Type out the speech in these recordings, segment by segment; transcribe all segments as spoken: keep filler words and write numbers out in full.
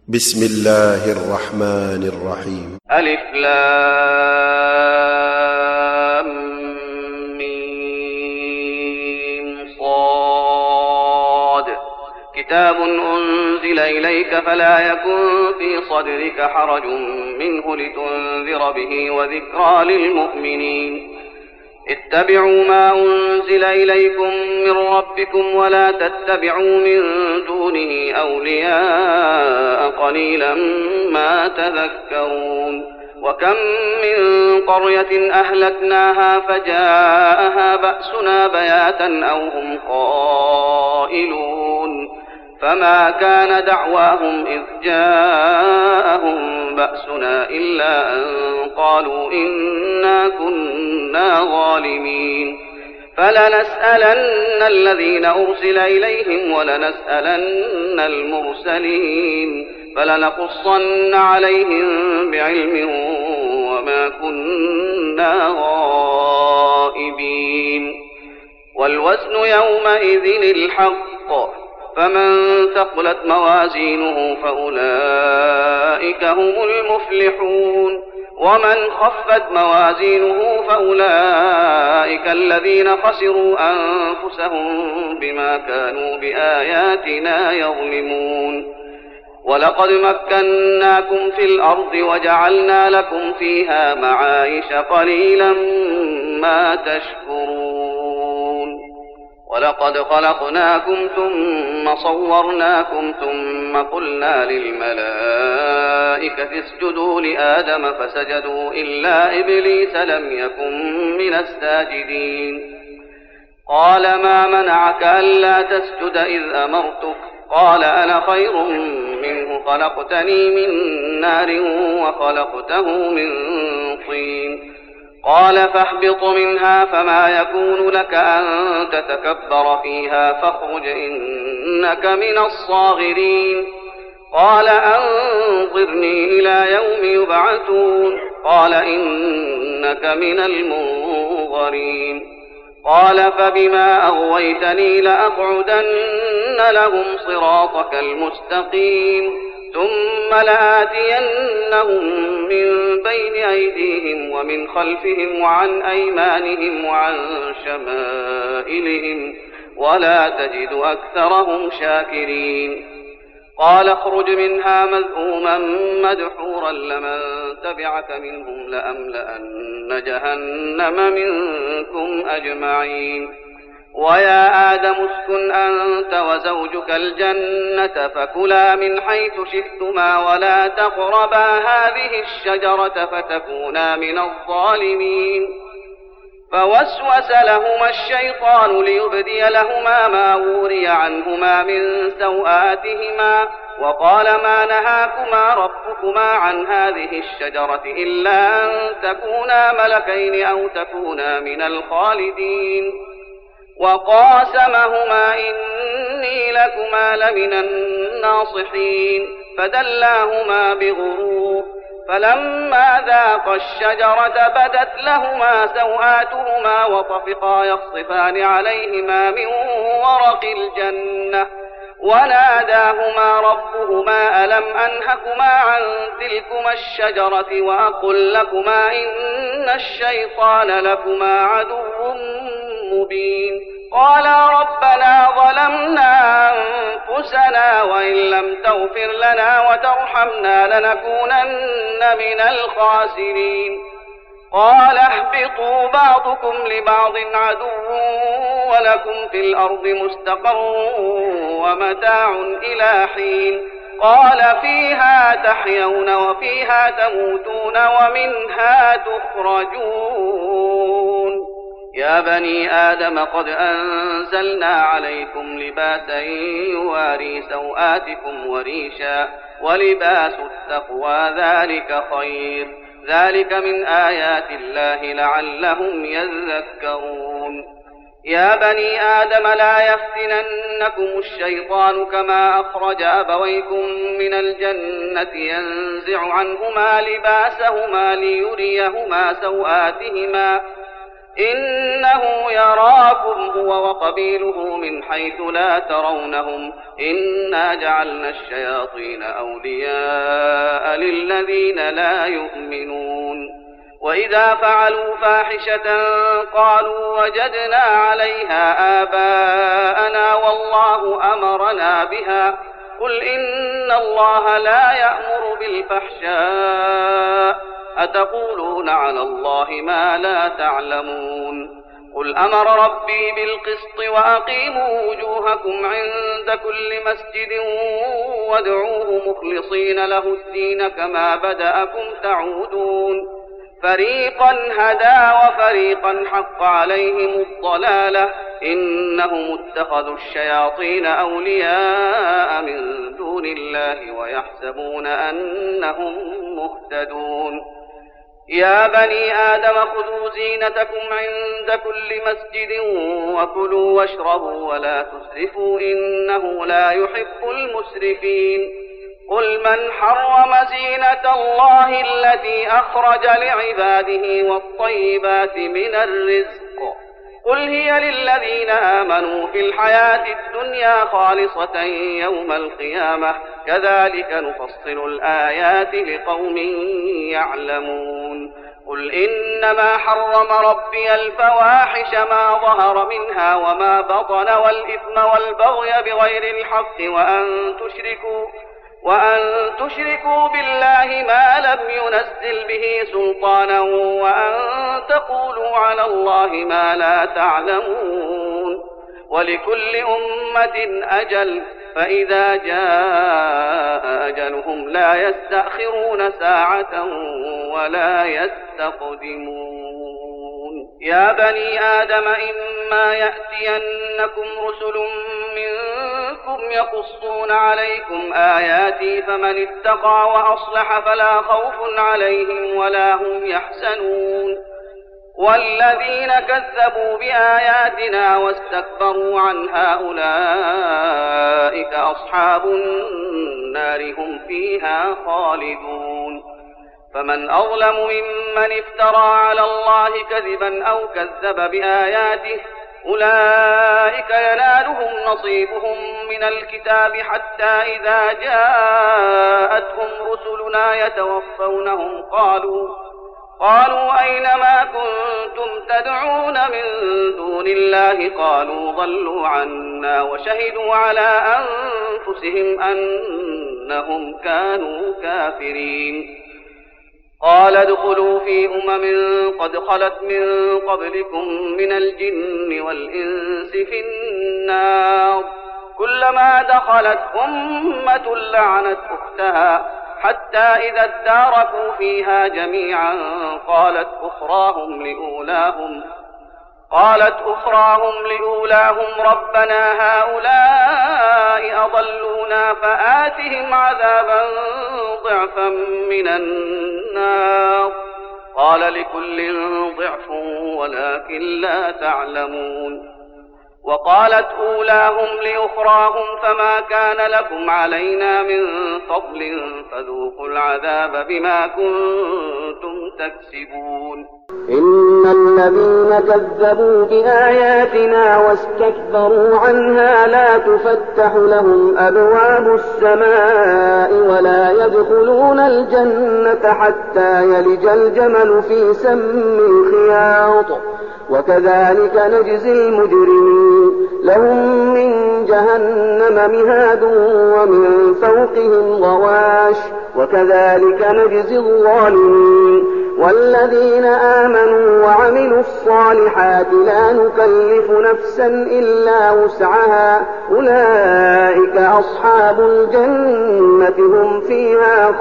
بسم الله الرحمن الرحيم. ألف لام ميم صاد. كتاب أنزل إليك فلا يكن في صدرك حرج منه لتنذر به وذكرى للمؤمنين. اتبعوا ما أنزل إليكم من ربكم ولا تتبعوا من دونه أولياء قليلا ما تذكرون. وكم من قرية أهلكناها فجاءها بأسنا بياتا أو هم قائلون فما كان دعواهم إذ جاءهم بأسنا إلا أن قالوا إنا كنا ظالمين. فلنسألن الذين أرسل إليهم ولنسألن المرسلين فلنقصن عليهم بعلم وما كنا غائبين. والوزن يومئذ الحق فمن ثقلت موازينه فأولئك هم المفلحون ومن خفت موازينه فأولئك الذين خسروا أنفسهم بما كانوا بآياتنا يظلمون. ولقد مكناكم في الأرض وجعلنا لكم فيها معايش قليلا ما تشكرون. ولقد خلقناكم ثم صورناكم ثم قلنا للملائكة اسجدوا لآدم فسجدوا إلا إبليس لم يكن من الساجدين. قال ما منعك ألا تسجد إذ أمرتك؟ قال أنا خير منه خلقتني من نار وخلقته من طين. قال فاهبط منها فما يكون لك أن تتكبر فيها فاخرج إنك من الصاغرين. قال أنظرني إلى يوم يبعثون. قال إنك من المنظرين. قال فبما أغويتني لأقعدن لهم صراطك المستقيم ثم لآتينهم من بين أيديهم ومن خلفهم وعن أيمانهم وعن شمائلهم ولا تجد أكثرهم شاكرين. قال اخرج منها مذءوما مدحورا لمن تبعك منهم لأملأن جهنم منكم أجمعين. ويا آدم اسكن أنت وزوجك الجنة فكلا من حيث شئتما ولا تقربا هذه الشجرة فتكونا من الظالمين. فوسوس لهما الشيطان ليبدي لهما ما وري عنهما من سوآتهما وقال ما نهاكما ربكما عن هذه الشجرة إلا أن تكونا ملكين أو تكونا من الخالدين. وقاسمهما إني لكما لمن الناصحين فدلاهما بغرور. فلما ذاقا الشجرة بدت لهما سوآتهما وطفقا يخصفان عليهما من ورق الجنة وناداهما ربهما ألم أنهكما عن تلكما الشجرة وأقل لكما إن الشيطان لكما عدو مبين. قالا ربنا ظلمنا أنفسنا وإن لم تغفر لنا وترحمنا لنكونن من الخاسرين. قال اهبطوا بعضكم لبعض عدو ولكم في الأرض مستقر ومتاع إلى حين. قال فيها تحيون وفيها تموتون ومنها تخرجون. يا بني آدم قد أنزلنا عليكم لباسا يواري سوآتكم وريشا ولباس التقوى ذلك خير ذلك من آيات الله لعلهم يذكرون. يا بني آدم لا يفتننكم الشيطان كما أخرج أبويكم من الجنة ينزع عنهما لباسهما ليريهما سوآتهما إنه يراكم هو وقبيله من حيث لا ترونهم إنا جعلنا الشياطين أولياء للذين لا يؤمنون وإذا فعلوا فاحشة قالوا وجدنا عليها آباءنا والله أمرنا بها قل إن الله لا يأمر بالفحشاء أتقولون على الله ما لا تعلمون قل أمر ربي بالقسط وأقيموا وجوهكم عند كل مسجد وادعوه مخلصين له الدين كما بدأكم تعودون فريقا هدى وفريقا حق عليهم الضلالة إنهم اتخذوا الشياطين أولياء من دون الله ويحسبون أنهم مهتدون يا بني آدم خذوا زينتكم عند كل مسجد وكلوا واشربوا ولا تسرفوا إنه لا يحب المسرفين قل من حرم زينة الله التي أخرج لعباده والطيبات من الرزق قل هي للذين آمنوا في الحياة الدنيا خالصة يوم القيامة كذلك نفصل الآيات لقوم يعلمون قل إنما حرم ربي الفواحش ما ظهر منها وما بطن والإثم والبغي بغير الحق وأن تشركوا وأن تشركوا بالله ما لم ينزل به سلطانا وأن تقولوا على الله ما لا تعلمون ولكل أمة أجل فإذا جاء أجلهم لا يستأخرون ساعة ولا يستقدمون يا بني آدم إما يأتينكم رسل منكم يقصون عليكم آياتي فمن اتقى وأصلح فلا خوف عليهم ولا هم يحزنون والذين كذبوا بآياتنا واستكبروا عنها أولئك أصحاب النار هم فيها خالدون فمن أظلم ممن افترى على الله كذبا أو كذب بآياته أولئك ينالهم نصيبهم من الكتاب حتى إذا جاءتهم رسلنا يتوفونهم قالوا قالوا أين ما كنتم تدعون من دون الله قالوا ضلوا عنا وشهدوا على أنفسهم أنهم كانوا كافرين قال ادخلوا في أمم قد خلت من قبلكم من الجن والإنس في النار كلما دخلت أمة لعنت أختها حتى إذا اداركوا فيها جميعا قالت أخراهم لأولاهم قالت أخراهم لأولاهم ربنا هؤلاء أضلونا فآتهم عذابا ضعفا من النار قال لكل ضعف ولكن لا تعلمون وقالت أولاهم لأخراهم فما كان لكم علينا من فضل فذوقوا العذاب بما كنتم تكسبون إن الذين كذبوا بآياتنا واستكبروا عنها لا تفتح لهم أبواب السماء ولا يدخلون الجنة حتى يلج الجمل في سم الخياط وكذلك نجزي المجرمين لهم من جهنم مهاد ومن فوقهم غواش وكذلك نجزي الظالمين والذين آمنوا وعملوا الصالحات لا نكلف نفسا إلا وسعها أولئك أصحاب الجنة هم فيها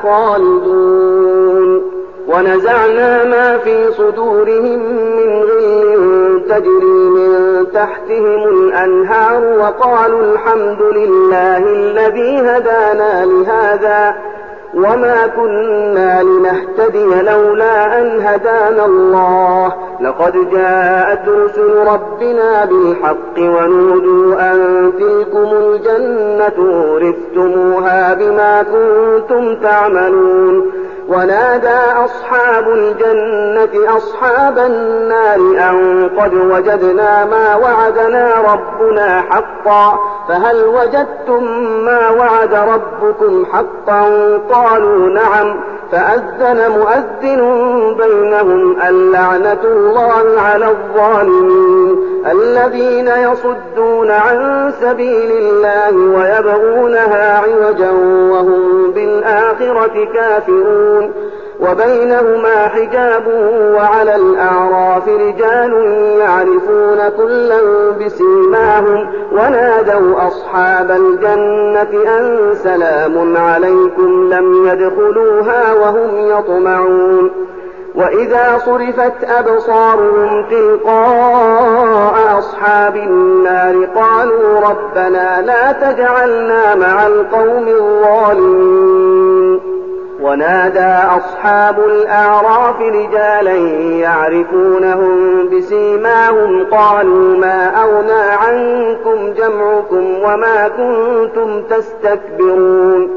خالدون ونزعنا ما في صدورهم من غل تجري من تحتهم الأنهار وقالوا الحمد لله الذي هدانا لهذا وما كنا لنهتدي لولا أن هدانا الله لقد جاءت رسل ربنا بالحق ونودوا أن تلكم الجنة أورثتموها بما كنتم تعملون ونادى أصحاب الجنة أصحاب النار أن قد وجدنا ما وعدنا ربنا حقا فهل وجدتم ما وعد ربكم حقا قالوا نعم فأذن مؤذن بينهم اللعنة الله على الظالمين الذين يصدون عن سبيل الله ويبغونها عوجا وهم بالآخرة كافرون وبينهما حجاب وعلى الأعراف رجال يعرفون كلا بسيماهم ونادوا أصحاب الجنة أن سلام عليكم لم يدخلوها وهم يطمعون وإذا صرفت أبصارهم تلقاء أصحاب النار قالوا ربنا لا تجعلنا مع القوم الظالمين ونادى أصحاب الأعراف رجالا يعرفونهم بسيماهم قالوا ما أغنى عنكم جمعكم وما كنتم تستكبرون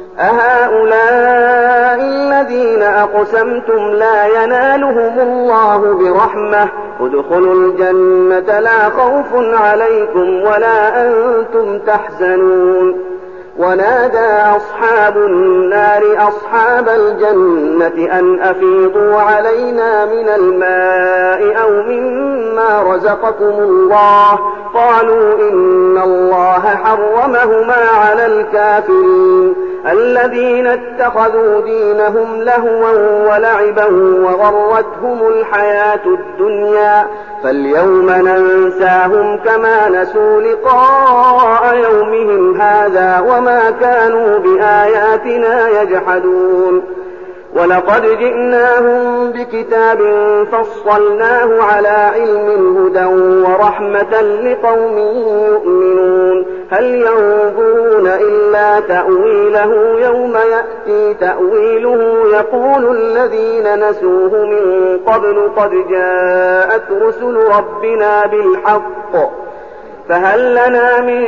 أهؤلاء الذين أقسمتم لا ينالهم الله برحمة ادخلوا الجنة لا خوف عليكم ولا أنتم تحزنون ونادى أصحاب النار أصحاب الجنة أن أفيضوا علينا من الماء أو مما رزقكم الله قالوا إن الله حرمهما على الكافرين الذين اتخذوا دينهم لهوا ولعبا وغرتهم الحياة الدنيا فاليوم ننساهم كما نسوا لقاء يومهم هذا وما كانوا بآياتنا يجحدون ولقد جئناهم بكتاب فصلناه على علم هدى ورحمة لقوم يؤمنون هل ينظرون إلا تأويله يوم يأتي تأويله يقول الذين نسوه من قبل قد جاءت رسل ربنا بالحق فهل لنا من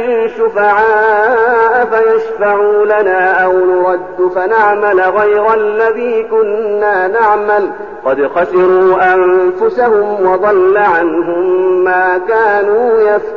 شفعاء فيشفعوا لنا أو نرد فنعمل غير الذي كنا نعمل قد خسروا أنفسهم وضل عنهم ما كانوا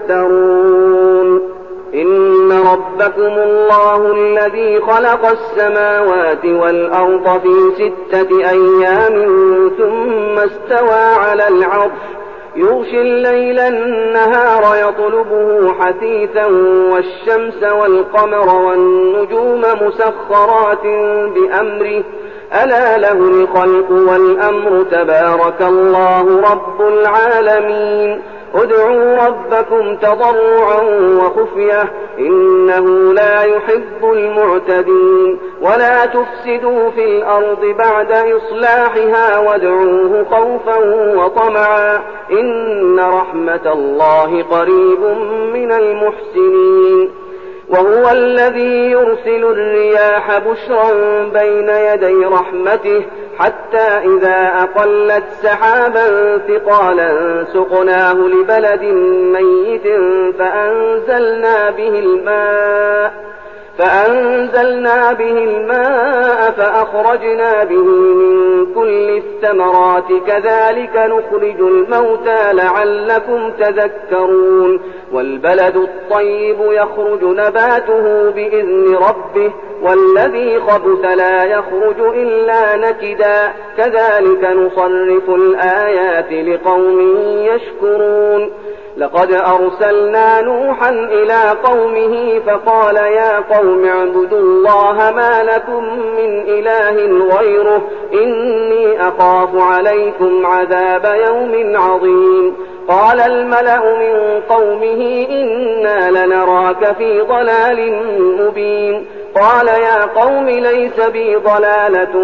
يفترون إن ربكم الله الذي خلق السماوات والأرض في ستة أيام ثم استوى على العرش يغشي الليل النهار يطلبه حثيثا والشمس والقمر والنجوم مسخرات بأمره ألا له الخلق والأمر تبارك الله رب العالمين ادعوا ربكم تضرعا وخفية إنه لا يحب المعتدين ولا تفسدوا في الأرض بعد إصلاحها وادعوه خوفا وطمعا إن رحمة الله قريب من المحسنين وهو الذي يرسل الرياح بشرا بين يدي رحمته حتى إذا أقلت سحابا ثقالا سقناه لبلد ميت فأنزلنا به الماء فأنزلنا به الماء فأخرجنا به من كل الثمرات كذلك نخرج الموتى لعلكم تذكرون والبلد الطيب يخرج نباته بإذن ربه والذي خبث لا يخرج إلا نكدا كذلك نصرف الآيات لقوم يشكرون لقد أرسلنا نوحا إلى قومه فقال يا قوم اعبدوا الله ما لكم من إله غيره إني أخاف عليكم عذاب يوم عظيم قال الملأ من قومه إنا لنراك في ضلال مبين قال يا قوم ليس بي ضلالة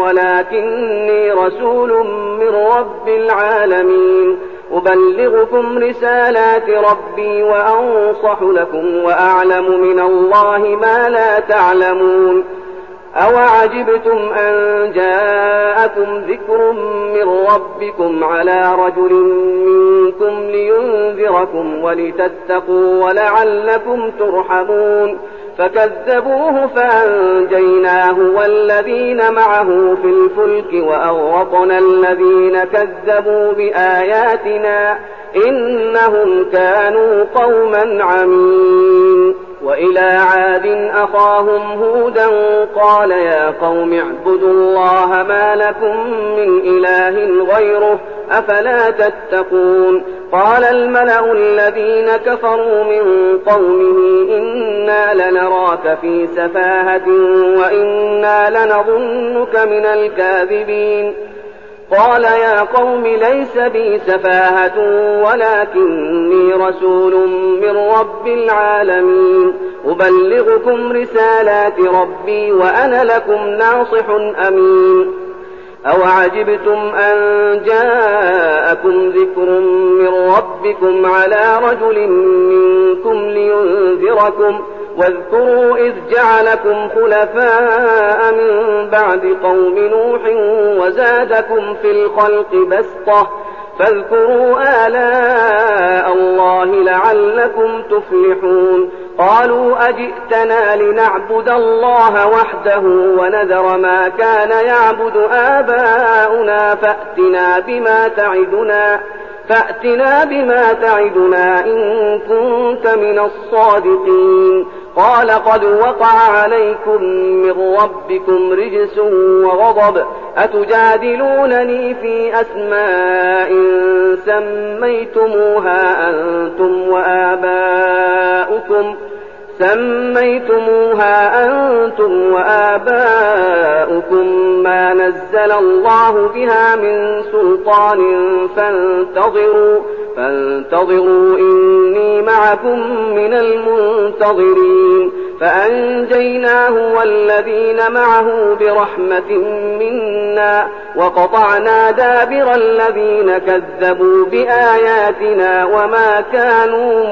ولكني رسول من رب العالمين أبلغكم رسالات ربي وأنصح لكم وأعلم من الله ما لا تعلمون أوعجبتم أن جاءكم ذكر من ربكم على رجل منكم لينذركم ولتتقوا ولعلكم ترحمون فكذبوه فأنجيناه والذين معه في الفلك وأغرقنا الذين كذبوا بآياتنا إنهم كانوا قوما عمين. وإلى عاد أخاهم هودا قال يا قوم اعبدوا الله ما لكم من إله غيره أفلا تتقون. قال الملأ الذين كفروا من قومه إنا لنراك في سفاهة وإنا لنظنك من الكاذبين. قال يا قوم ليس بي سفاهة ولكني رسول من رب العالمين أبلغكم رسالات ربي وأنا لكم ناصح أمين. أوعجبتم أن جاءكم ذكر من ربكم على رجل منكم لينذركم واذكروا إذ جعلكم خلفاء من بعد قوم نوح وزادكم في الخلق بسطة فاذكروا آلاء الله لعلكم تفلحون. قالوا أجئتنا لنعبد الله وحده ونذر ما كان يعبد آباؤنا فأتنا بما تعدنا فأتنا بما تعدنا إن كنت من الصادقين. قال قد وقع عليكم من ربكم رجس وغضب أتجادلونني في أسماء سميتموها أنتم وآباؤكم سميتموها أنتم وآباؤكم ما نزل الله بها من سلطان فانتظروا فانتظروا إني معكم من المنتظرين. فأنجيناه والذين معه برحمة منا وقطعنا دابر الذين كذبوا بآياتنا وما كانوا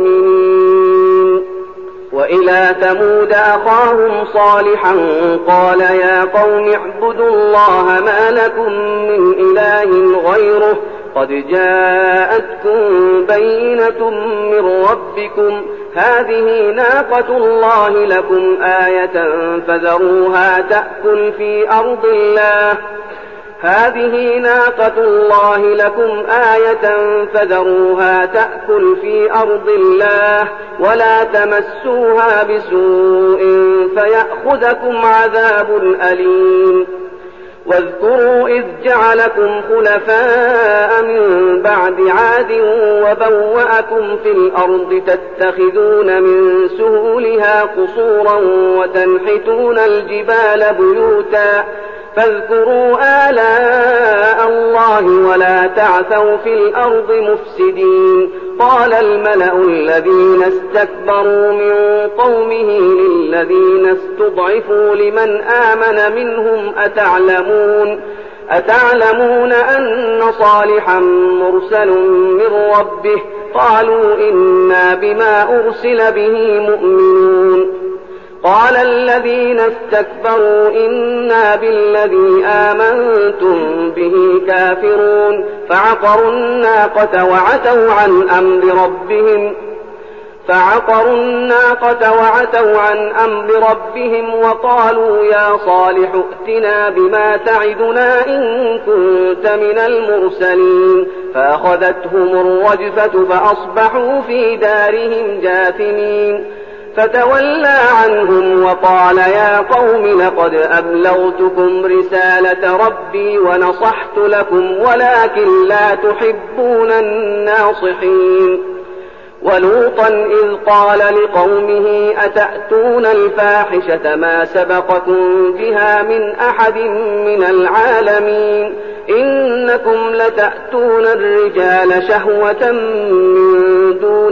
مؤمنين. وإلى ثمود أخاهم صالحا قال يا قوم اعبدوا الله ما لكم من إله غيره قد جاءتكم بينة من ربكم هذه ناقة الله لكم آية فذروها تأكل في أرض الله هذه ناقة الله لكم آية فذروها تأكل في أرض الله ولا تمسوها بسوء فيأخذكم عذاب أليم. واذكروا إذ جعلكم خلفاء من بعد عاد وبوأكم في الأرض تتخذون من سهولها قصورا وتنحتون الجبال بيوتا فاذكروا آلاء الله ولا تعثوا في الأرض مفسدين. قال الملأ الذين استكبروا من قومه للذين استضعفوا لمن آمن منهم أتعلمون أتعلمون أن صالحا مرسل من ربه قالوا إنا بما أرسل به مؤمنون. قال الذين استكبروا إنا بالذي آمنتم به كافرون فعقروا الناقة وعتوا عن أمر ربهم فعقروا الناقة وعتوا عن أمر ربهم وقالوا يا صالح ائتنا بما تعدنا إن كنت من المرسلين. فأخذتهم الرجفة فأصبحوا في دارهم جاثمين. فتولى عنهم وقال يا قوم لقد أبلغتكم رسالة ربي ونصحت لكم ولكن لا تحبون الناصحين. ولوطا إذ قال لقومه أتأتون الفاحشة ما سبقكم بها من أحد من العالمين إنكم لتأتون الرجال شهوة من دون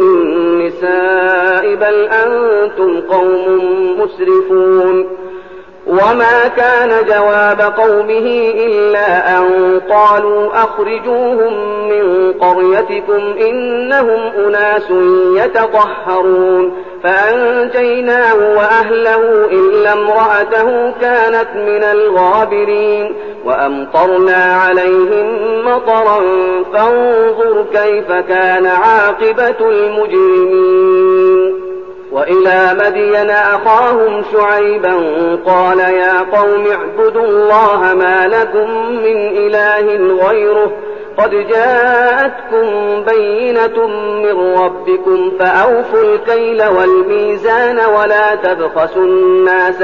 النساء بل أنتم قوم مسرفون. وما كان جواب قومه إلا أن قالوا أخرجوهم من قريتكم إنهم أناس يتطهرون. فأنجيناه وأهله إلا امرأته كانت من الغابرين وأمطرنا عليهم مطرا فانظر كيف كان عاقبة المجرمين. وإلى مدين أخاهم شعيبا قال يا قوم اعبدوا الله ما لكم من إله غيره قد جاءتكم بينة من ربكم فأوفوا الكيل والميزان ولا تبخسوا الناس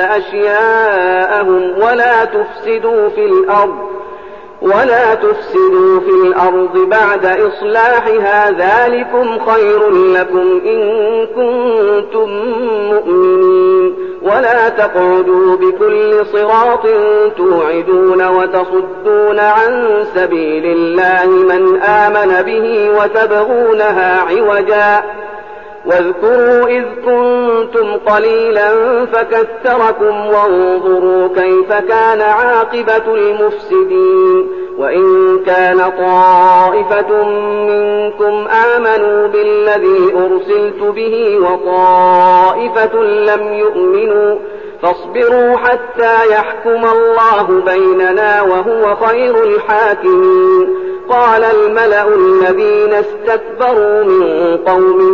أشياءهم ولا تفسدوا في الأرض ولا تفسدوا في الأرض بعد إصلاحها ذلكم خير لكم إن كنتم مؤمنين ولا تقعدوا بكل صراط توعدون وتصدون عن سبيل الله من آمن به وتبغونها عوجا واذكروا إذ كنتم قليلا فكثركم وانظروا كيف كان عاقبة المفسدين وإن كان طائفة منكم آمنوا بالذي أرسلت به وطائفة لم يؤمنوا فاصبروا حتى يحكم الله بيننا وهو خير الحاكمين قال الملأ الذين استكبروا من قومه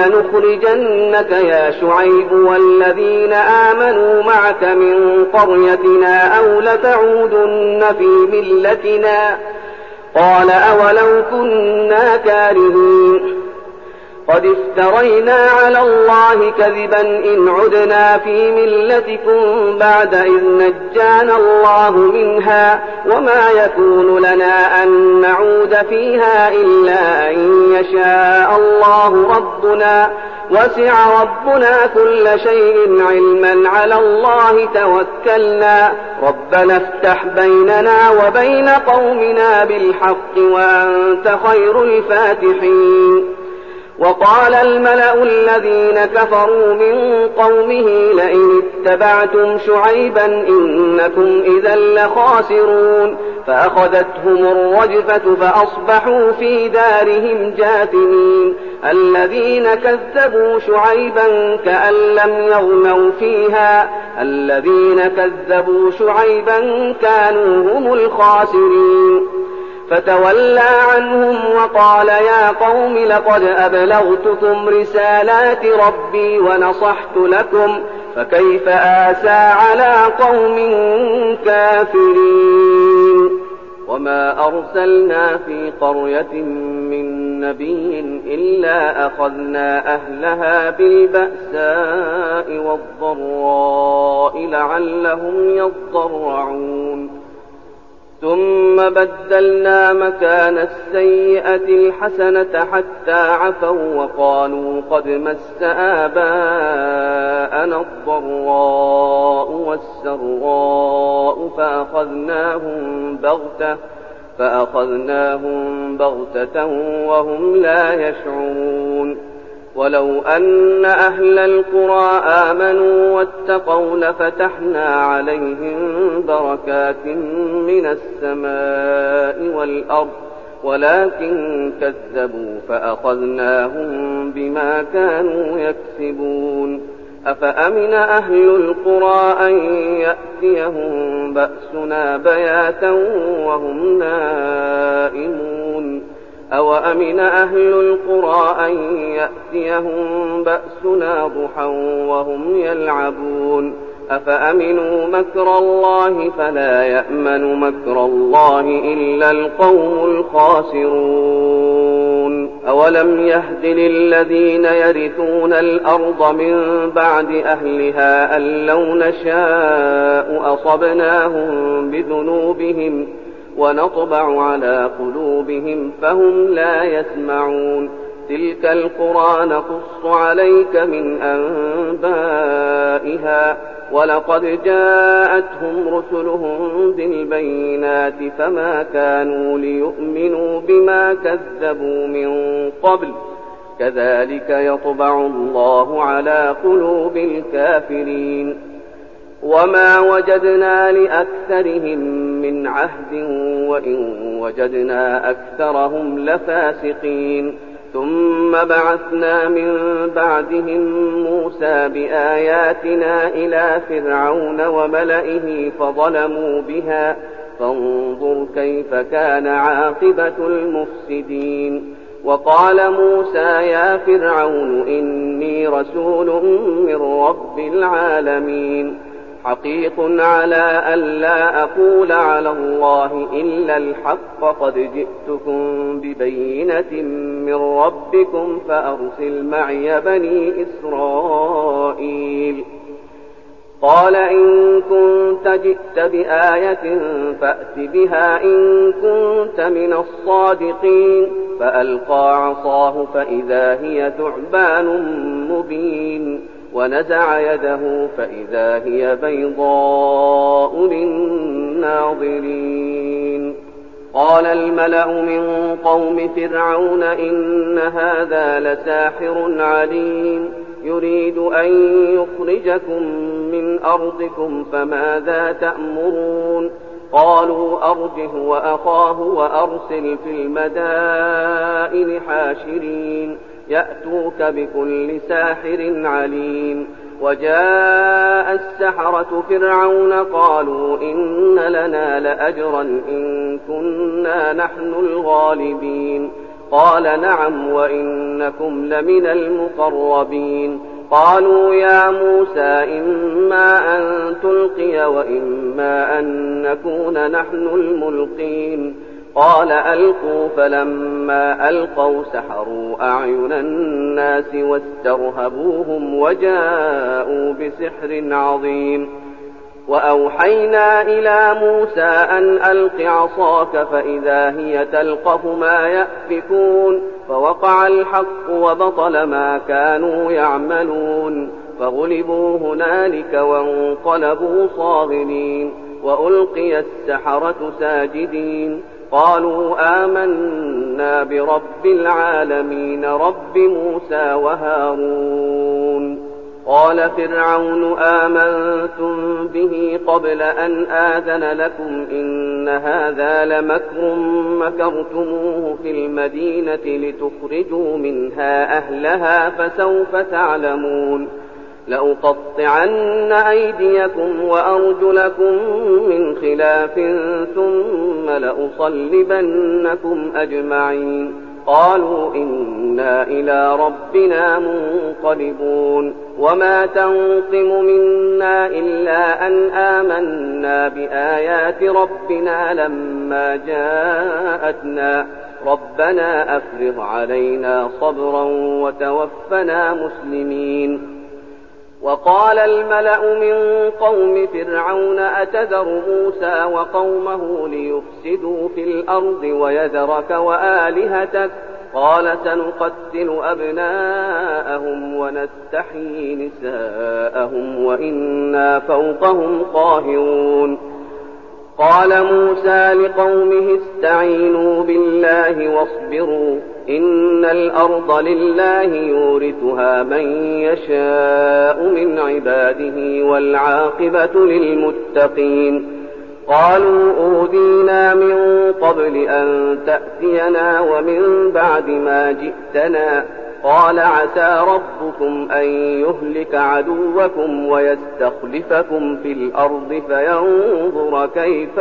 لنخرجنك يا شعيب والذين آمنوا معك من قريتنا أو لتعودن في ملتنا قال أولو كنا كارهين قد افترينا على الله كذبا إن عدنا في ملتكم بعد إذ نجانا الله منها وما يكون لنا أن نعود فيها إلا أن يشاء الله ربنا وسع ربنا كل شيء علما على الله توكلنا ربنا افتح بيننا وبين قومنا بالحق وأنت خير الفاتحين وقال الملأ الذين كفروا من قومه لئن اتبعتم شعيبا إنكم إذا لخاسرون فأخذتهم الرجفة فأصبحوا في دارهم جاثمين الذين كذبوا شعيبا كأن لم يغنوا فيها الذين كذبوا شعيبا كانوا هم الخاسرين فتولى عنهم وقال يا قوم لقد أبلغتكم رسالات ربي ونصحت لكم فكيف آسى على قوم كافرين وما أرسلنا في قرية من نبي إلا أخذنا أهلها بالبأساء والضراء لعلهم يضرعون ثم بدلنا مكان السيئة الحسنة حتى عفوا وقالوا قد مس آباءنا الضراء والسراء فأخذناهم بغتة فأخذناهم بغتة وهم لا يشعرون ولو أن أهل القرى آمنوا واتقوا لفتحنا عليهم بركات من السماء والأرض ولكن كذبوا فأخذناهم بما كانوا يكسبون أفأمن أهل القرى أن يأتيهم بأسنا بياتا وهم نائمون أوأمن أهل القرى أن يأتيهم بأسنا ضحى وهم يلعبون أفأمنوا مكر الله فلا يأمن مكر الله إلا القوم الخاسرون أولم يهد للذين يرثون الأرض من بعد أهلها أن لو نشاء أصبناهم بذنوبهم ونطبع على قلوبهم فهم لا يسمعون تلك القرى نقص عليك من أنبائها ولقد جاءتهم رسلهم بالبينات فما كانوا ليؤمنوا بما كذبوا من قبل كذلك يطبع الله على قلوب الكافرين وما وجدنا لأكثرهم من عهد وإن وجدنا أكثرهم لفاسقين ثم بعثنا من بعدهم موسى بآياتنا إلى فرعون وملئه فظلموا بها فانظر كيف كان عاقبة المفسدين وقال موسى يا فرعون إني رسول من رب العالمين حقيق على ألا أقول على الله إلا الحق قد جئتكم ببينة من ربكم فأرسل معي بني إسرائيل قال إن كنت جئت بآية فأت بها إن كنت من الصادقين فألقى عصاه فإذا هي ثعبان مبين ونزع يده فإذا هي بيضاء للناظرين قال الملأ من قوم فرعون إن هذا لساحر عليم يريد أن يخرجكم من أرضكم فماذا تأمرون قالوا أرجه وأخاه وأرسل في المدائن حاشرين يأتوك بكل ساحر عليم وجاء السحرة فرعون قالوا إن لنا لأجرا إن كنا نحن الغالبين قال نعم وإنكم لمن المقربين قالوا يا موسى إما أن تلقي وإما أن نكون نحن الملقين قال ألقوا فلما ألقوا سحروا أعين الناس واسترهبوهم وجاءوا بسحر عظيم وأوحينا إلى موسى أن ألق عصاك فإذا هي تلقف ما يأفكون فوقع الحق وبطل ما كانوا يعملون فغلبوا هنالك وانقلبوا صاغرين وألقي السحرة ساجدين قالوا آمنا برب العالمين رب موسى وهارون قال فرعون آمنتم به قبل أن آذن لكم إن هذا لمكر مكرتموه في المدينة لتخرجوا منها أهلها فسوف تعلمون لأقطعن أيديكم وأرجلكم من خلاف ثم لأصلبنكم أجمعين قالوا إنا إلى ربنا منقلبون وما تنقم منا إلا أن آمنا بآيات ربنا لما جاءتنا ربنا أفرغ علينا صبرا وتوفنا مسلمين وقال الملأ من قوم فرعون أتذر موسى وقومه ليفسدوا في الأرض ويذرك وآلهتك قال سنقتل أبناءهم ونستحيي نساءهم وإنا فوقهم قاهرون قال موسى لقومه استعينوا بالله واصبروا إن الأرض لله يورثها من يشاء من عباده والعاقبة للمتقين قالوا أوذينا من قبل أن تأتينا ومن بعد ما جئتنا قال عسى ربكم أن يهلك عدوكم ويستخلفكم في الأرض فينظر كيف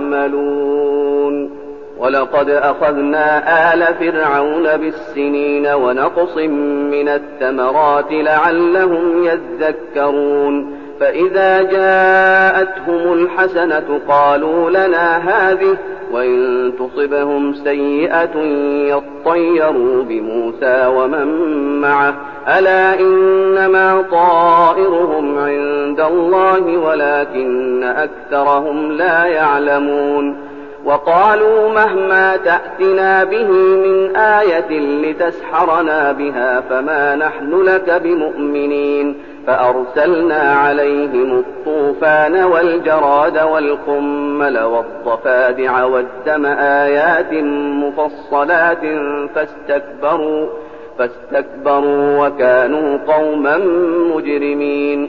تعملون ولقد أخذنا آل فرعون بالسنين ونقص من الثمرات لعلهم يذكرون فإذا جاءتهم الحسنة قالوا لنا هذه وإن تصبهم سيئة يطيروا بموسى ومن معه ألا إنما طائرهم عند الله ولكن أكثرهم لا يعلمون وقالوا مهما تأتنا به من آية لتسحرنا بها فما نحن لك بمؤمنين فأرسلنا عليهم الطوفان والجراد والقمل والضفادع والدم آيات مفصلات فاستكبروا فاستكبروا وكانوا قوما مجرمين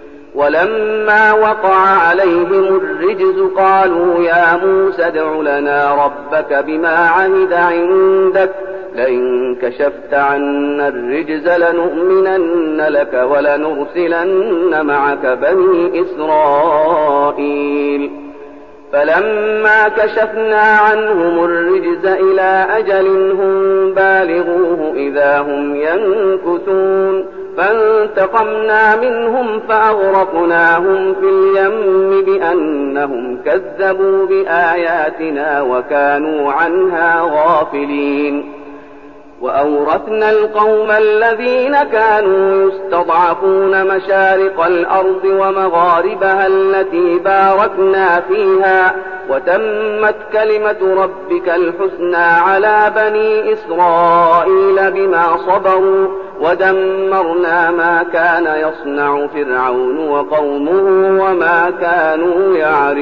ولما وقع عليهم الرجز قالوا يا موسى ادع لنا ربك بما عهد عندك لئن كشفت عنا الرجز لنؤمنن لك ولنرسلن معك بني إسرائيل فلما كشفنا عنهم الرجز إلى أجل هم بالغوه إذا هم ينكثون فانتقمنا منهم فأغرقناهم في اليم بأنهم كذبوا بآياتنا وكانوا عنها غافلين. وأورثنا القوم الذين كانوا يستضعفون مشارق الأرض ومغاربها التي باركنا فيها وتمت كلمة ربك الحسنى على بني إسرائيل بما صبروا ودمرنا ما كان يصنع فرعون وقومه وما كانوا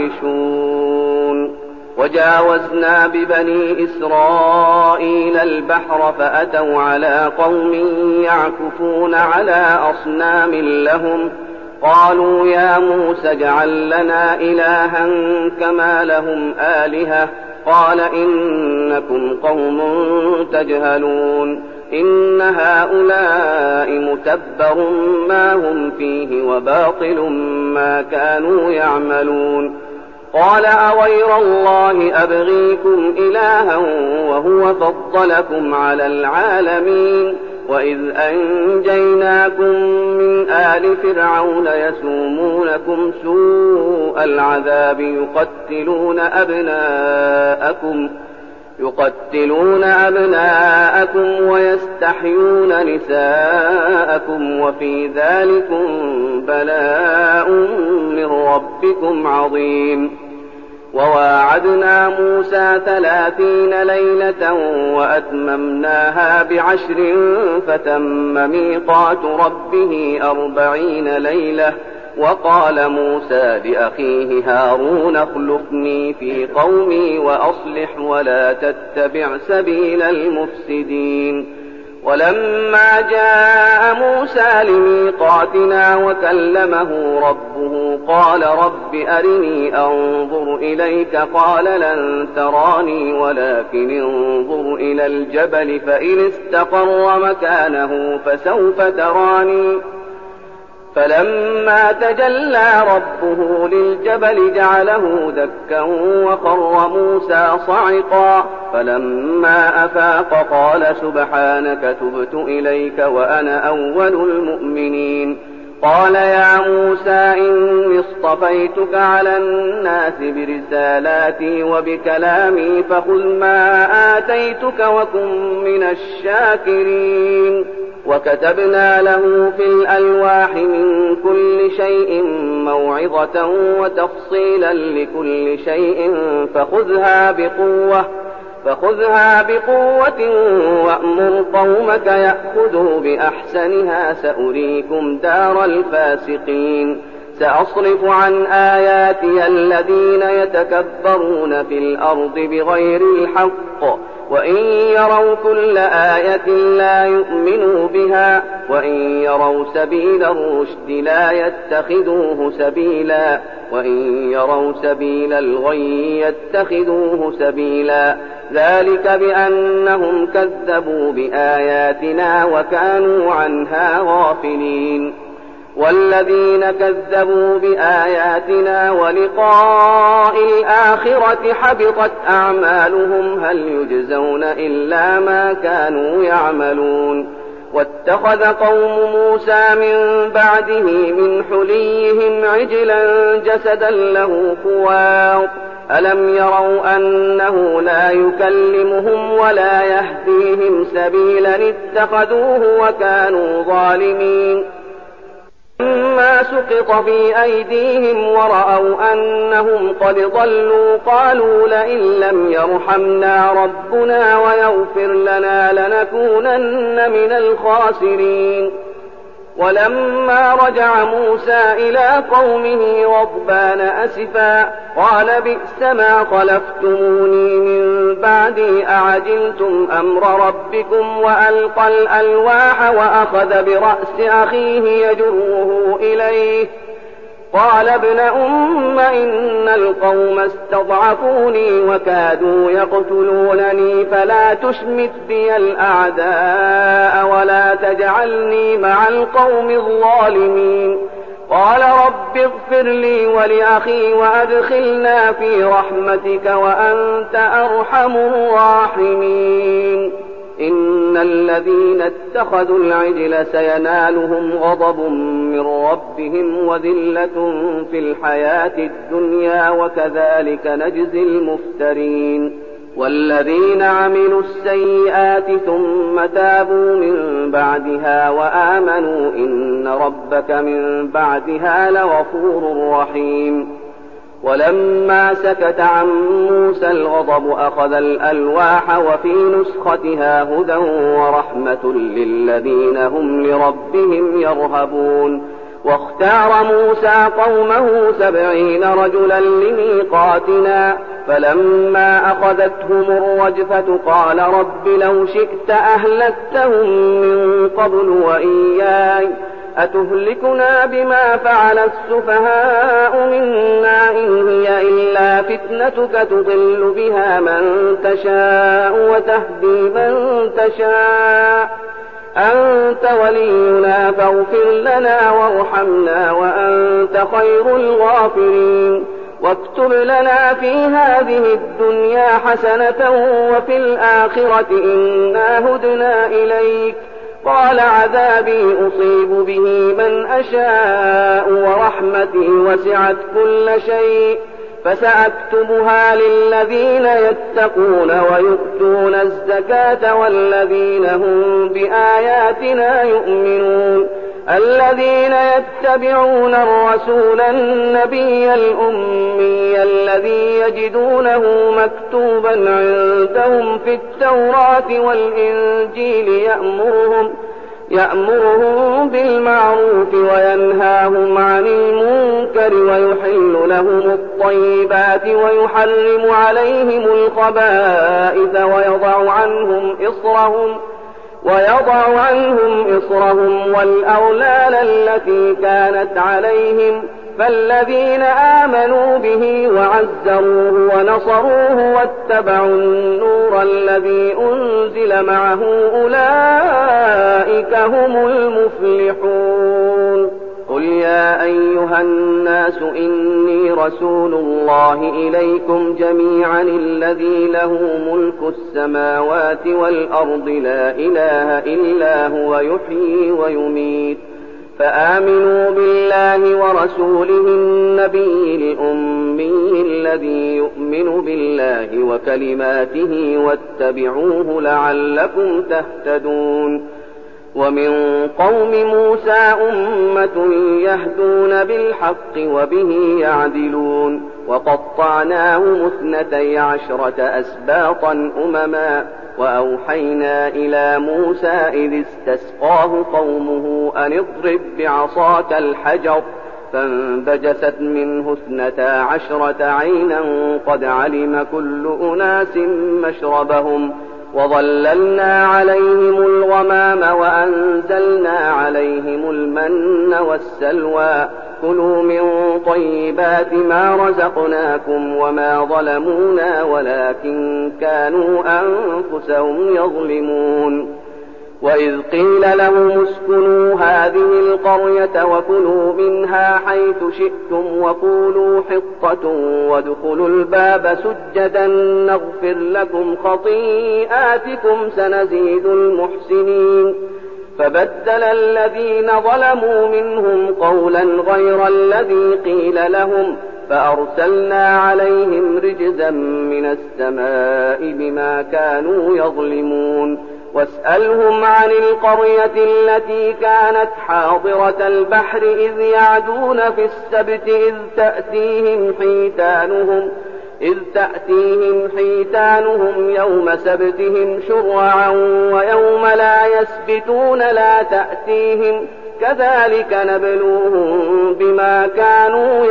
يعرشون. وجاوزنا ببني إسرائيل البحر فأتوا على قوم يعكفون على أصنام لهم قالوا يا موسى اجعل لنا إلها كما لهم آلهة قال إنكم قوم تجهلون إن هؤلاء متبر ما هم فيه وباطل ما كانوا يعملون. قال أغير الله أبغيكم إلها وهو فضلكم على العالمين وإذ أنجيناكم من آل فرعون يسومونكم سوء العذاب يقتلون أبناءكم يقتلون أبناءكم ويستحيون نساءكم وفي ذلكم بلاء من ربكم عظيم. وواعدنا موسى ثلاثين ليلة وأتممناها بعشر فتم ميقات ربه أربعين ليلة. وقال موسى لأخيه هارون اخلفني في قومي وأصلح ولا تتبع سبيل المفسدين. ولما جاء موسى لميقاتنا وكلمه ربه قال رب أرني أنظر إليك قال لن تراني ولكن انظر إلى الجبل فإن استقر مكانه فسوف تراني. فلما تجلى ربه للجبل جعله دكا وخر موسى صعقا فلما أفاق قال سبحانك تبت إليك وأنا أول المؤمنين. قال يا موسى إني اصطفيتك على الناس برسالاتي وبكلامي فخذ ما آتيتك وكن من الشاكرين. وكتبنا له في الألواح من كل شيء موعظة وتفصيلا لكل شيء فخذها بقوة فخذها بقوة وأمر قومك يأخذوا بأحسنها سأريكم دار الفاسقين. سأصرف عن آياتي الذين يتكبرون في الأرض بغير الحق وإن يروا كل آية لا يؤمنوا بها وإن يروا سبيل الرشد لا يتخذوه سبيلا وإن يروا سبيل الغي يتخذوه سبيلا ذلك بأنهم كذبوا بآياتنا وكانوا عنها غافلين. والذين كذبوا بآياتنا ولقاء الآخرة حبطت أعمالهم هل يجزون إلا ما كانوا يعملون. واتخذ قوم موسى من بعده من حليهم عجلا جسدا له خوار ألم يروا أنه لا يكلمهم ولا يهديهم سبيلا اتخذوه وكانوا ظالمين. لما سقط في أيديهم ورأوا أنهم قد ضلوا قالوا لئن لم يرحمنا ربنا ويغفر لنا لنكونن من الخاسرين. ولما رجع موسى إلى قومه غضبان أسفا قال بئس ما خلفتموني من بعدي أعجلتم أمر ربكم وألقى الألواح وأخذ برأس أخيه يجره إليه قال ابن أم إن القوم استضعفوني وكادوا يقتلونني فلا تشمت بي الأعداء ولا تجعلني مع القوم الظالمين. قال رب اغفر لي ولأخي وأدخلنا في رحمتك وأنت أرحم الراحمين. إن الذين اتخذوا العجل سينالهم غضب من ربهم وذلة في الحياة الدنيا وكذلك نجزي المفترين. والذين عملوا السيئات ثم تابوا من بعدها وآمنوا إن ربك من بعدها لغفور رحيم. ولما سكت عن موسى الغضب أخذ الألواح وفي نسختها هدى ورحمة للذين هم لربهم يرهبون. واختار موسى قومه سبعين رجلا لميقاتنا فلما أخذتهم الرجفة قال رب لو شئت أهلكتهم من قبل وإياي أتهلكنا بما فعل السفهاء منا إن هي إلا فتنتك تضل بها من تشاء وتهدي من تشاء أنت ولينا فاغفر لنا وارحمنا وأنت خير الغافرين. واكتب لنا في هذه الدنيا حسنة وفي الآخرة إنا هدنا إليك. قال عذابي أصيب به من أشاء ورحمتي وسعت كل شيء فسأكتبها للذين يتقون ويؤتون الزكاة والذين هم بآياتنا يؤمنون. الذين يتبعون الرسول النبي الأمي الذي يجدونه مكتوبا عندهم في التوراة والإنجيل يأمرهم يأمرهم بالمعروف وينهاهم عن المنكر ويحل لهم الطيبات ويحرم عليهم الخبائث ويضع عنهم إصرهم ويضع عنهم إصرهم والأغلال التي كانت عليهم. فالذين آمنوا به وعزروه ونصروه واتبعوا النور الذي أنزل معه أولئك هم المفلحون. قل يا أيها الناس إني رسول الله إليكم جميعا الذي له ملك السماوات والأرض لا إله إلا هو يحيي ويميت. فآمنوا بالله ورسوله النبي الأمي الذي يؤمن بالله وكلماته واتبعوه لعلكم تهتدون. ومن قوم موسى أمة يهدون بالحق وبه يعدلون. وقطعناهم اثنتي عشرة أسباطا أمما وأوحينا إلى موسى إذ استسقاه قومه أن اضرب بعصاك الحجر فانبجست منه اثنتا عشرة عينا قد علم كل أناس مشربهم وظللنا عليهم الغمام وأنزلنا عليهم المن والسلوى كلوا من طيبات ما رزقناكم وما ظلمونا ولكن كانوا أنفسهم يظلمون. وإذ قيل لهم اسكنوا هذه القرية وكلوا منها حيث شئتم وقولوا حطة وادخلوا الباب سجدا نغفر لكم خطيئاتكم سنزيد المحسنين. فبدل الذين ظلموا منهم قولا غير الذي قيل لهم فأرسلنا عليهم رجزا من السماء بما كانوا يظلمون. واسألهم عن القرية التي كانت حاضرة البحر إذ يعدون في السبت إذ تأتيهم حيتانهم إذ تأتيهم حيتانهم يوم سبتهم شرعا ويوم لا يسبتون لا تأتيهم كذلك نبلوهم بما كانوا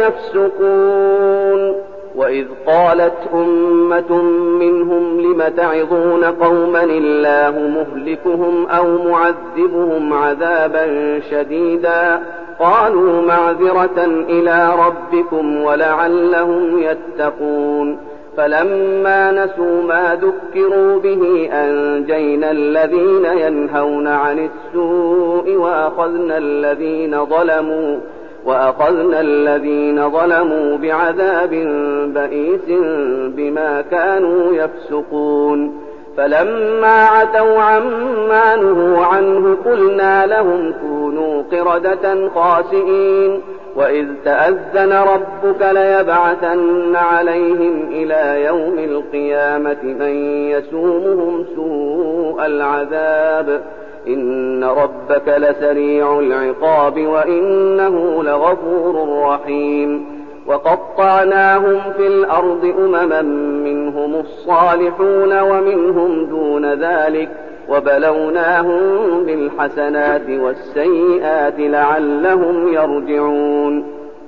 يفسقون. وإذ قالت أمة منهم لم تعظون قوما الله مهلكهم أو معذبهم عذابا شديدا قالوا معذرة إلى ربكم ولعلهم يتقون. فلما نسوا ما ذكروا به أنجينا الذين ينهون عن السوء وأخذنا الذين ظلموا وأخذنا الذين ظلموا بعذاب بئيس بما كانوا يفسقون فلما عتوا عما نهوا عنه قلنا لهم كونوا قردة خاسئين وإذ تأذن ربك ليبعثن عليهم إلى يوم القيامة من يسومهم سوء العذاب إن ربك لسريع العقاب وإنه لغفور رحيم وقطعناهم في الأرض أمما منهم الصالحون ومنهم دون ذلك وبلوناهم بالحسنات والسيئات لعلهم يرجعون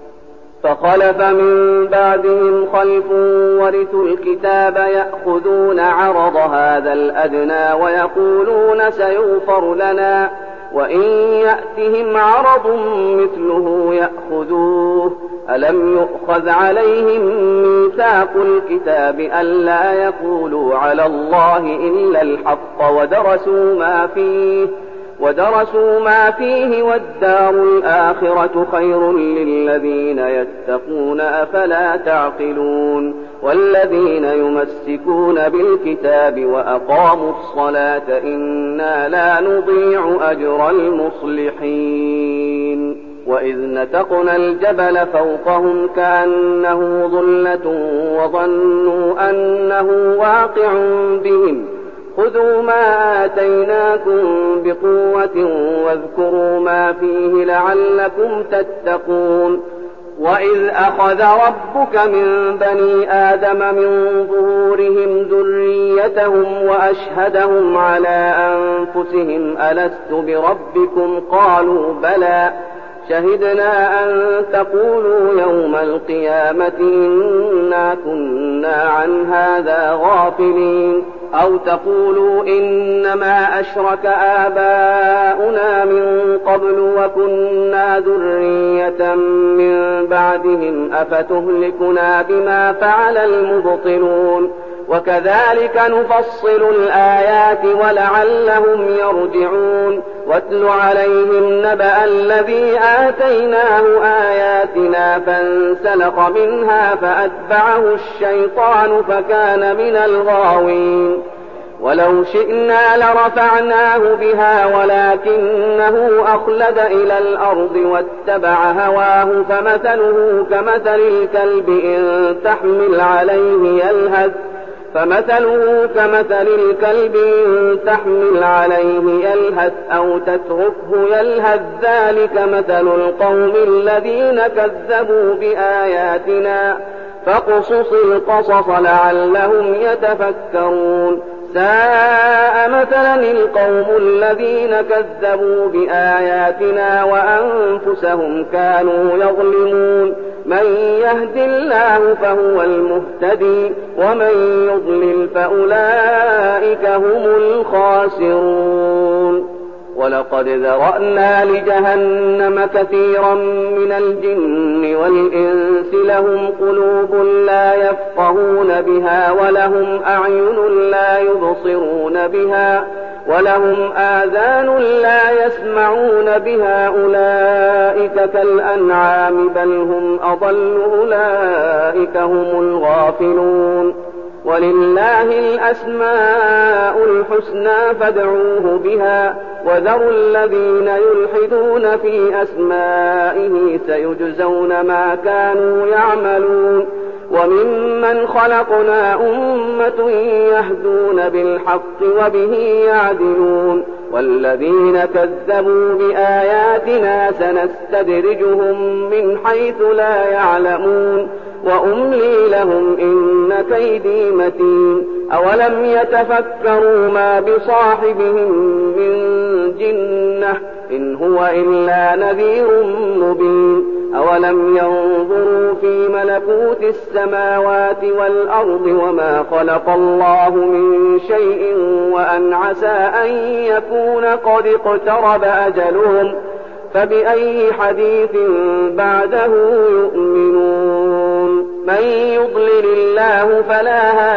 فخلف من بعدهم خلف ورثوا الكتاب يأخذون عرض هذا الأدنى ويقولون سيغفر لنا وإن يأتهم عرض مثله يأخذوه ألم يؤخذ عليهم ميثاق الكتاب ألا يقولوا على الله إلا الحق ودرسوا ما فيه ودرسوا ما فيه والدار الآخرة خير للذين يتقون أفلا تعقلون والذين يمسكون بالكتاب وأقاموا الصلاة إنا لا نضيع أجر المصلحين وإذ نتقنا الجبل فوقهم كأنه ظلة وظنوا أنه واقع بهم خذوا ما آتيناكم بقوة واذكروا ما فيه لعلكم تتقون وإذ أخذ ربك من بني آدم من ظهورهم ذريتهم وأشهدهم على أنفسهم ألست بربكم قالوا بلى شهدنا أن تقولوا يوم القيامة إنا كنا عن هذا غافلين أو تقولوا إنما أشرك آباؤنا من قبل وكنا ذرية من بعدهم أفتهلكنا بما فعل المبطلون وكذلك نفصل الآيات ولعلهم يرجعون واتل عليهم نبأ الذي آتيناه آياتنا فانسلخ منها فأتبعه الشيطان فكان من الغاوين ولو شئنا لرفعناه بها ولكنه أخلد إلى الأرض واتبع هواه فمثله كمثل الكلب إن تحمل عليه يلهث فمثله كمثل الكلب إن تحمل عليه يلهث أو تتركه يلهث ذلك مثل القوم الذين كذبوا بآياتنا فاقصص القصص لعلهم يتفكرون ساء مثلا القوم الذين كذبوا بآياتنا وأنفسهم كانوا يظلمون من يهد الله فهو المهتدي ومن يضلل فأولئك هم الخاسرون ولقد ذرأنا لجهنم كثيرا من الجن والإنس لهم قلوب لا يفقهون بها ولهم أعين لا يبصرون بها ولهم آذان لا يسمعون بها أولئك كالأنعام بل هم أضل أولئك هم الغافلون ولله الأسماء الحسنى فادعوه بها وذروا الذين يلحدون في أسمائه سيجزون ما كانوا يعملون وممن خلقنا أمة يهدون بالحق وبه يعدلون والذين كذبوا بآياتنا سنستدرجهم من حيث لا يعلمون وأملي لهم إن كيدي متين أولم يتفكروا ما بصاحبهم من جنة إن هو إلا نذير مبين أولم ينظروا في ملكوت السماوات والأرض وما خلق الله من شيء وأن عسى أن يكون قد اقترب أجلهم فبأي حديث بعده يؤمنون من يضلل الله فلا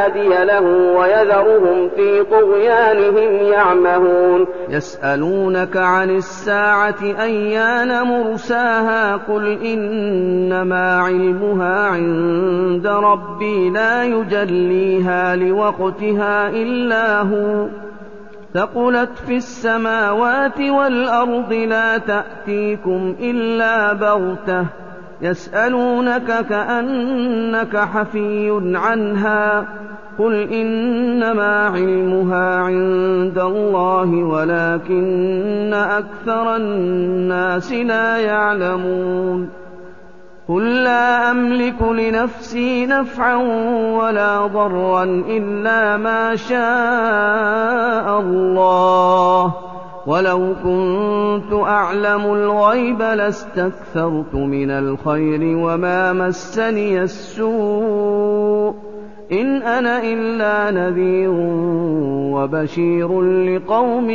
هادي له ويذرهم في طغيانهم يعمهون. يسألونك عن الساعة أيان مرساها قل إنما علمها عند ربي لا يجليها لوقتها إلا هو ثقلت في السماوات والأرض لا تأتيكم إلا بغتة يسألونك كأنك حفي عنها قل إنما علمها عند الله ولكن أكثر الناس لا يعلمون. قل لا أملك لنفسي نفعا ولا ضرا إلا ما شاء الله ولو كنت أعلم الغيب لاستكثرت من الخير وما مسني السوء إن أنا إلا نذير وبشير لقوم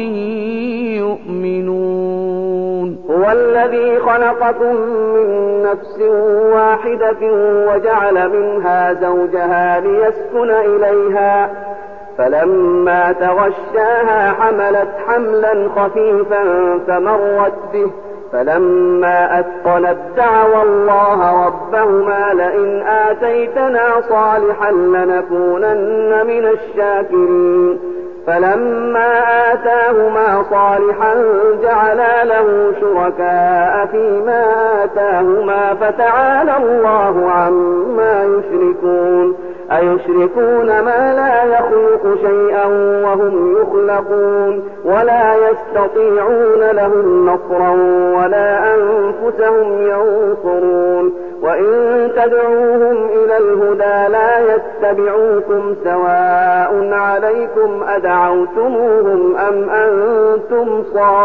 يؤمنون. هو الذي خلقكم من نفس واحدة وجعل منها زوجها ليسكن إليها فلما تغشاها حملت حملا خفيفا فمرت به فلما أثقلت دعوا الله ربهما لئن آتيتنا صالحا لنكونن من الشاكرين فلما آتاهما صالحا جعلا له شركاء فيما آتاهما فتعالى الله عما يشركون. أيشركون ما لا يخلق شيئا وهم يخلقون ولا يستطيعون لهم نصرا ولا أنفسهم ينصرون. وإن تدعوهم إلى الهدى لا يتبعوكم سواء عليكم أدعوتموهم أم أنتم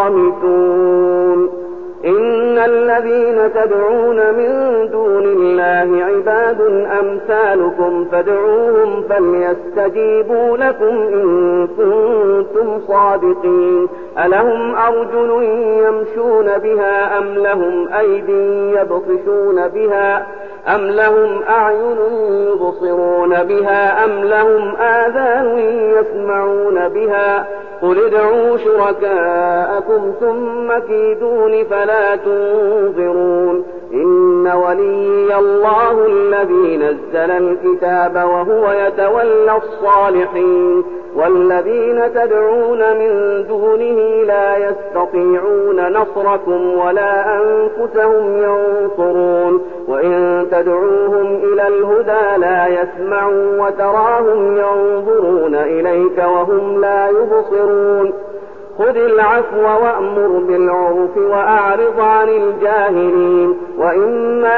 صامتون. إن الذين تدعون من دون الله عباد أمثالكم فادعوهم فليستجيبوا لكم إن كنتم صادقين. ألهم أرجل يمشون بها أم لهم أيد يبطشون بها أم لهم أعين يبصرون بها أم لهم آذان يسمعون بها قل ادعوا شركاءكم ثم كيدون فلا تنظرون. إن ولي الله الذي نزل الكتاب وهو يتولى الصالحين والذين تدعون من دونه لا يستطيعون نصركم ولا أنفسهم ينصرون. وإن تدعوهم إلى الهدى لا يسمعوا وتراهم ينظرون إليك وهم لا يبصرون. خذ العفو وأمر بالعرف وأعرض عن الجاهلين. وإما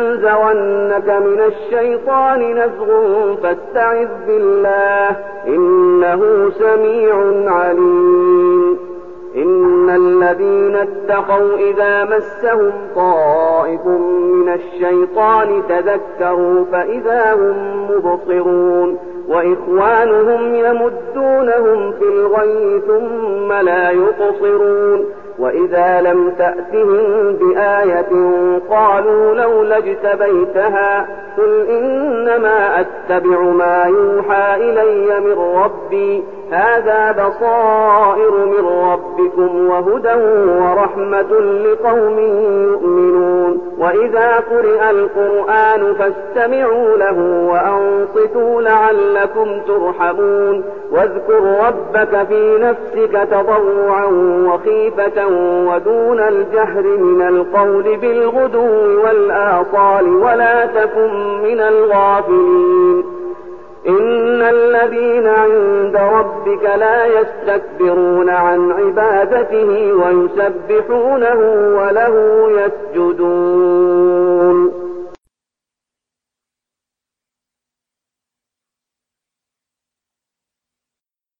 ينزغنك من الشيطان نزغ فاستعذ بالله إنه سميع عليم. إن الذين اتقوا إذا مسهم طائف من الشيطان تذكروا فإذا هم مبصرون. وإخوانهم يمدونهم في الغي ثم لا يقصرون. وإذا لم تأتهم بآية قالوا لولا اجتبيتها قل إنما أتبع ما يوحى إلي من ربي هذا بصائر من ربكم وهدى ورحمة لقوم يؤمنون. وإذا قرئ القرآن فاستمعوا له وأنصتوا لعلكم ترحمون. واذكر ربك في نفسك تضرعا وخيفة ودون الجهر من القول بالغدو والآصال ولا تكن من الغافلين. إن الذين عند ربك لا يستكبرون عن عبادته ويسبحونه وله يسجدون.